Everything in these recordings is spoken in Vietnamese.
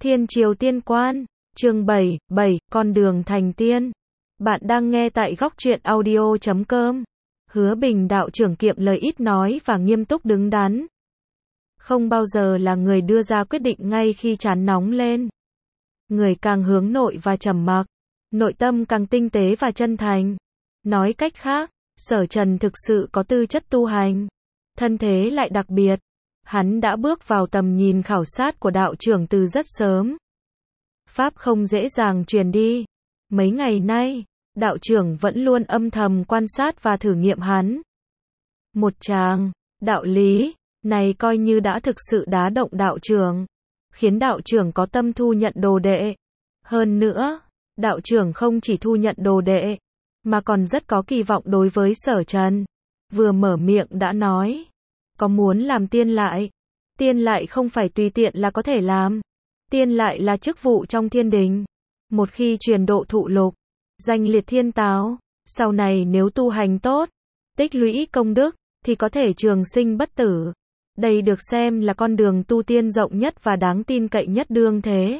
Thiên Triều Tiên Quan, chương 7, Con đường thành tiên. Bạn đang nghe tại góc truyện audio.com. Hứa Bình đạo trưởng kiệm lời ít nói và nghiêm túc đứng đắn. Không bao giờ là người đưa ra quyết định ngay khi chán nóng lên. Người càng hướng nội và trầm mặc, nội tâm càng tinh tế và chân thành. Nói cách khác, Sở Trần thực sự có tư chất tu hành, thân thế lại đặc biệt. Hắn đã bước vào tầm nhìn khảo sát của đạo trưởng từ rất sớm. Pháp không dễ dàng truyền đi. Mấy ngày nay, đạo trưởng vẫn luôn âm thầm quan sát và thử nghiệm hắn. Một tràng, đạo lý, này coi như đã thực sự đá động đạo trưởng, khiến đạo trưởng có tâm thu nhận đồ đệ. Hơn nữa, đạo trưởng không chỉ thu nhận đồ đệ, mà còn rất có kỳ vọng đối với Sở Trần. Vừa mở miệng đã nói, có muốn làm tiên lại. Tiên lại không phải tùy tiện là có thể làm. Tiên lại là chức vụ trong thiên đình. Một khi truyền độ thụ lục, danh liệt thiên táo, sau này nếu tu hành tốt, tích lũy công đức, thì có thể trường sinh bất tử. Đây được xem là con đường tu tiên rộng nhất và đáng tin cậy nhất đương thế.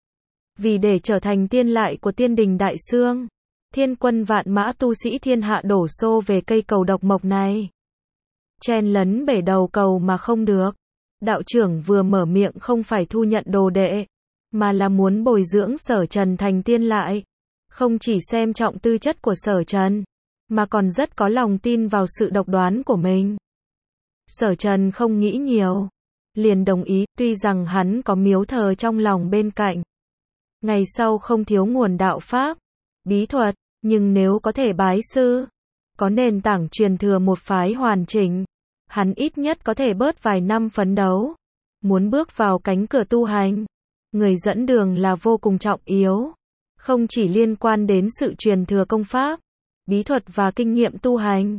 Vì để trở thành tiên lại của tiên đình Đại Xương, thiên quân vạn mã tu sĩ thiên hạ đổ xô về cây cầu độc mộc này. Chen lấn bể đầu cầu mà không được. Đạo trưởng vừa mở miệng không phải thu nhận đồ đệ, mà là muốn bồi dưỡng Sở Trần thành tiên lại. Không chỉ xem trọng tư chất của Sở Trần, mà còn rất có lòng tin vào sự độc đoán của mình. Sở Trần không nghĩ nhiều, liền đồng ý, tuy rằng hắn có miếu thờ trong lòng bên cạnh. Ngày sau không thiếu nguồn đạo pháp, bí thuật, nhưng nếu có thể bái sư, có nền tảng truyền thừa một phái hoàn chỉnh, hắn ít nhất có thể bớt vài năm phấn đấu. Muốn bước vào cánh cửa tu hành, người dẫn đường là vô cùng trọng yếu. Không chỉ liên quan đến sự truyền thừa công pháp, bí thuật và kinh nghiệm tu hành,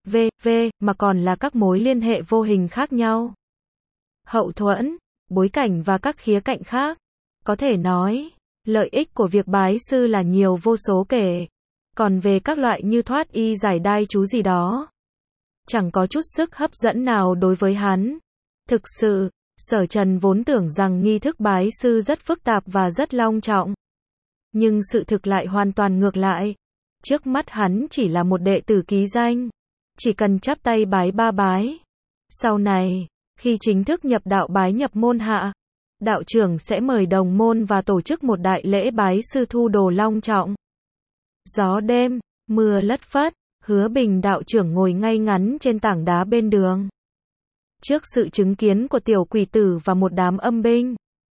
mà còn là các mối liên hệ vô hình khác nhau. Hậu thuẫn, bối cảnh và các khía cạnh khác. Có thể nói, lợi ích của việc bái sư là nhiều vô số kể. Còn về các loại như thoát y giải đai chú gì đó, chẳng có chút sức hấp dẫn nào đối với hắn. Thực sự, Sở Trần vốn tưởng rằng nghi thức bái sư rất phức tạp và rất long trọng. Nhưng sự thực lại hoàn toàn ngược lại. Trước mắt hắn chỉ là một đệ tử ký danh. Chỉ cần chắp tay bái ba bái. Sau này, khi chính thức nhập đạo bái nhập môn hạ, đạo trưởng sẽ mời đồng môn và tổ chức một đại lễ bái sư thu đồ long trọng. Gió đêm, mưa lất phất, Hứa Bình đạo trưởng ngồi ngay ngắn trên tảng đá bên đường. Trước sự chứng kiến của tiểu quỷ tử và một đám âm binh,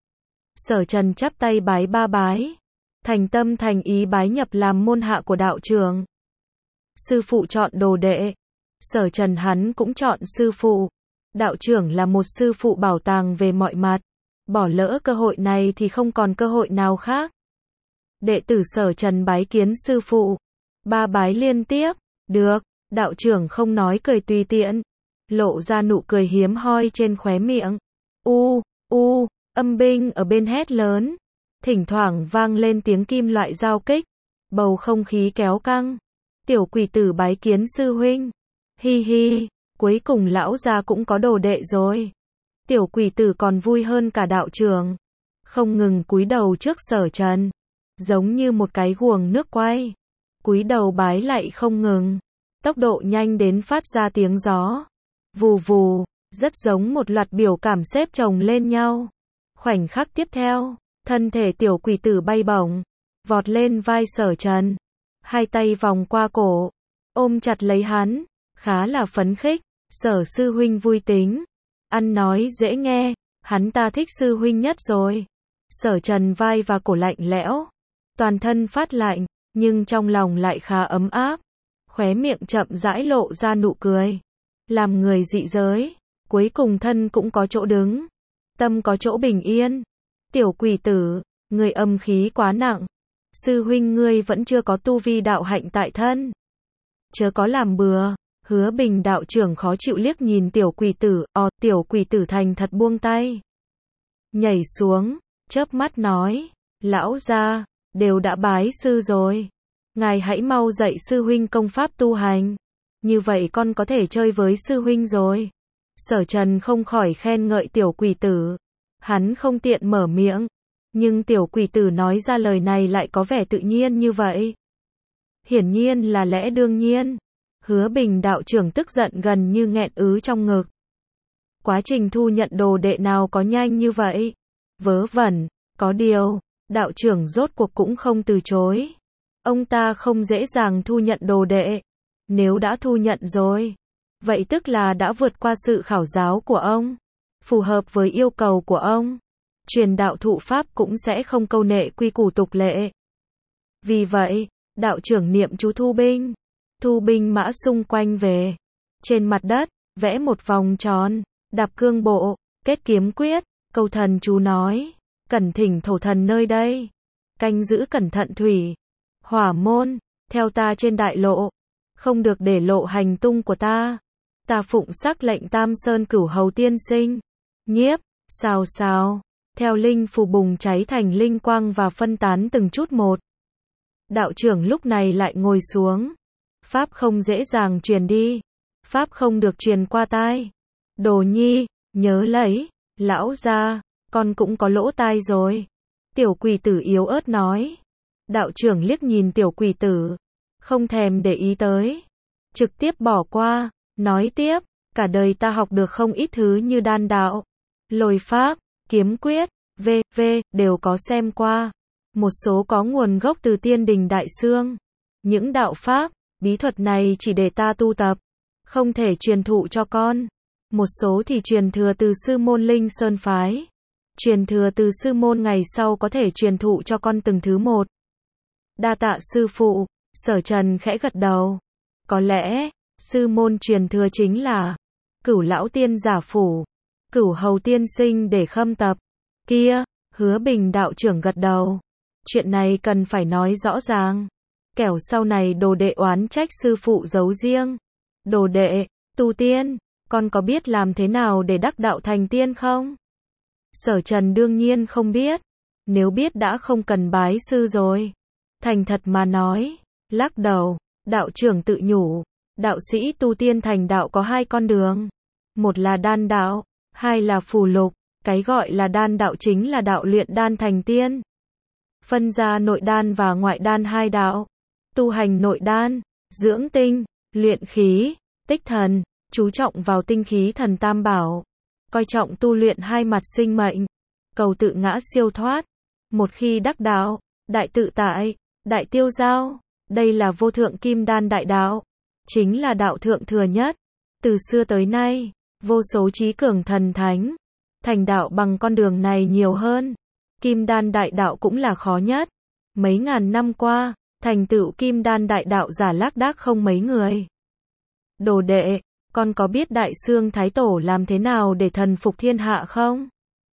Sở Trần chắp tay bái ba bái, thành tâm thành ý bái nhập làm môn hạ của đạo trưởng. Sư phụ chọn đồ đệ, Sở Trần hắn cũng chọn sư phụ. Đạo trưởng là một sư phụ bảo tàng về mọi mặt, bỏ lỡ cơ hội này thì không còn cơ hội nào khác. Đệ tử Sở Trần bái kiến sư phụ, ba bái liên tiếp. Được, đạo trưởng không nói cười tùy tiện, lộ ra nụ cười hiếm hoi trên khóe miệng. Âm binh ở bên hét lớn, thỉnh thoảng vang lên tiếng kim loại giao kích, bầu không khí kéo căng. Tiểu quỷ tử bái kiến sư huynh. Hi hi, cuối cùng lão gia cũng có đồ đệ rồi. Tiểu quỷ tử còn vui hơn cả đạo trưởng, không ngừng cúi đầu trước Sở Trần, giống như một cái guồng nước quay. Cúi đầu bái lại không ngừng, tốc độ nhanh đến phát ra tiếng gió. Vù vù, rất giống một loạt biểu cảm xếp chồng lên nhau. Khoảnh khắc tiếp theo, thân thể tiểu quỷ tử bay bổng, vọt lên vai Sở Trần. Hai tay vòng qua cổ, ôm chặt lấy hắn, khá là phấn khích. Sở sư huynh vui tính, ăn nói dễ nghe, hắn ta thích sư huynh nhất rồi. Sở Trần vai và cổ lạnh lẽo, toàn thân phát lạnh, nhưng trong lòng lại khá ấm áp. Khóe miệng chậm rãi lộ ra nụ cười. Làm người dị giới, cuối cùng thân cũng có chỗ đứng, tâm có chỗ bình yên. Tiểu quỷ tử, người âm khí quá nặng. Sư huynh ngươi vẫn chưa có tu vi đạo hạnh tại thân. Chớ có làm bừa. Hứa Bình đạo trưởng khó chịu liếc nhìn tiểu quỷ tử. Tiểu quỷ tử thành thật buông tay, nhảy xuống, chớp mắt nói, lão gia, đều đã bái sư rồi, ngài hãy mau dạy sư huynh công pháp tu hành, như vậy con có thể chơi với sư huynh rồi. Sở Trần không khỏi khen ngợi tiểu quỷ tử, hắn không tiện mở miệng, Nhưng tiểu quỷ tử nói ra lời này lại có vẻ tự nhiên như vậy. Hiển nhiên là lẽ đương nhiên. Hứa Bình đạo trưởng tức giận gần như nghẹn ứ trong ngực. Quá trình thu nhận đồ đệ nào có nhanh như vậy? Vớ vẩn, có điều, đạo trưởng rốt cuộc cũng không từ chối. Ông ta không dễ dàng thu nhận đồ đệ. Nếu đã thu nhận rồi, vậy tức là đã vượt qua sự khảo giáo của ông, phù hợp với yêu cầu của ông. Truyền đạo thụ pháp cũng sẽ không câu nệ quy củ tục lệ. Vì vậy, đạo trưởng niệm chú thu binh mã xung quanh về. Trên mặt đất, vẽ một vòng tròn, đạp cương bộ, kết kiếm quyết, câu thần chú nói, cẩn thỉnh thổ thần nơi đây, canh giữ cẩn thận thủy, hỏa môn, theo ta trên đại lộ, không được để lộ hành tung của ta. Ta phụng sắc lệnh Tam Sơn Cửu Hầu tiên sinh, nhiếp, xào xào, theo linh phù bùng cháy thành linh quang và phân tán từng chút một. Đạo trưởng lúc này lại ngồi xuống. Pháp không dễ dàng truyền đi. Pháp không được truyền qua tai. Đồ nhi, nhớ lấy, lão gia, con cũng có lỗ tai rồi. Tiểu quỷ tử yếu ớt nói. Đạo trưởng liếc nhìn tiểu quỷ tử, không thèm để ý tới, trực tiếp bỏ qua, nói tiếp, cả đời ta học được không ít thứ như đan đạo, lôi pháp, kiếm quyết, v.v. đều có xem qua. Một số có nguồn gốc từ tiên đình Đại Xương. Những đạo pháp, bí thuật này chỉ để ta tu tập, không thể truyền thụ cho con. Một số thì truyền thừa từ sư môn Linh Sơn phái. Truyền thừa từ sư môn ngày sau có thể truyền thụ cho con từng thứ một. Đa tạ sư phụ, Sở Trần khẽ gật đầu. Có lẽ, sư môn truyền thừa chính là Cửu lão tiên giả phủ, Cửu hầu tiên sinh để khâm tập. Kia, Hứa Bình đạo trưởng gật đầu. Chuyện này cần phải nói rõ ràng. Kẻo sau này đồ đệ oán trách sư phụ giấu riêng. Đồ đệ, tu tiên, con có biết làm thế nào để đắc đạo thành tiên không? Sở Trần đương nhiên không biết. Nếu biết đã không cần bái sư rồi. Thành thật mà nói, lắc đầu, đạo trưởng tự nhủ, đạo sĩ tu tiên thành đạo có hai con đường. Một là đan đạo, hai là phù lục. Cái gọi là đan đạo chính là đạo luyện đan thành tiên. Phân ra nội đan và ngoại đan hai đạo. Tu hành nội đan, dưỡng tinh, luyện khí, tích thần, chú trọng vào tinh khí thần tam bảo. Coi trọng tu luyện hai mặt sinh mệnh, cầu tự ngã siêu thoát. Một khi đắc đạo, đại tự tại, đại tiêu giao, đây là vô thượng kim đan đại đạo. Chính là đạo thượng thừa nhất. Từ xưa tới nay, vô số trí cường thần thánh thành đạo bằng con đường này nhiều hơn. Kim đan đại đạo cũng là khó nhất. Mấy ngàn năm qua, thành tựu kim đan đại đạo giả lác đác không mấy người. Đồ đệ, con có biết Đại Xương Thái Tổ làm thế nào để thần phục thiên hạ không?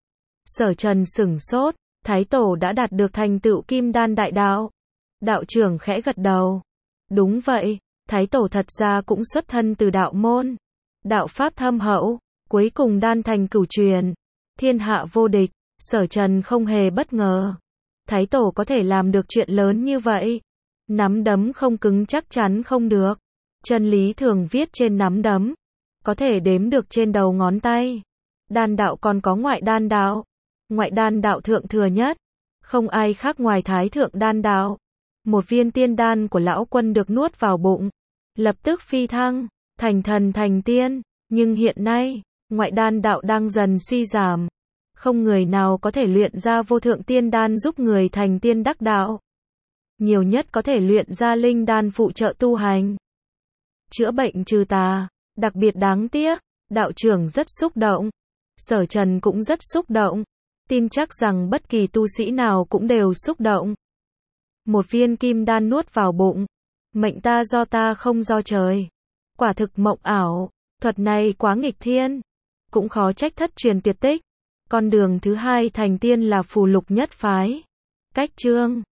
Sở Trần sửng sốt, Thái Tổ đã đạt được thành tựu kim đan đại đạo. Đạo trưởng khẽ gật đầu. Đúng vậy, Thái Tổ thật ra cũng xuất thân từ đạo môn. Đạo pháp thâm hậu, cuối cùng đan thành cửu truyền. Thiên hạ vô địch, Sở Trần không hề bất ngờ. Thái Tổ có thể làm được chuyện lớn như vậy. Nắm đấm không cứng chắc chắn không được. Chân lý thường viết trên nắm đấm. Có thể đếm được trên đầu ngón tay. Đan đạo còn có ngoại đan đạo. Ngoại đan đạo thượng thừa nhất. Không ai khác ngoài Thái Thượng đan đạo. Một viên tiên đan của lão quân được nuốt vào bụng. Lập tức phi thăng, thành thần thành tiên. Nhưng hiện nay, ngoại đan đạo đang dần suy giảm. Không người nào có thể luyện ra vô thượng tiên đan giúp người thành tiên đắc đạo. Nhiều nhất có thể luyện ra linh đan phụ trợ tu hành. Chữa bệnh trừ tà, đặc biệt đáng tiếc. Đạo trưởng rất xúc động. Sở Trần cũng rất xúc động. Tin chắc rằng bất kỳ tu sĩ nào cũng đều xúc động. Một viên kim đan nuốt vào bụng. Mệnh ta do ta không do trời. Quả thực mộng ảo. Thuật này quá nghịch thiên. Cũng khó trách thất truyền tuyệt tích. Con đường thứ hai thành tiên là phù lục nhất phái. Cách chương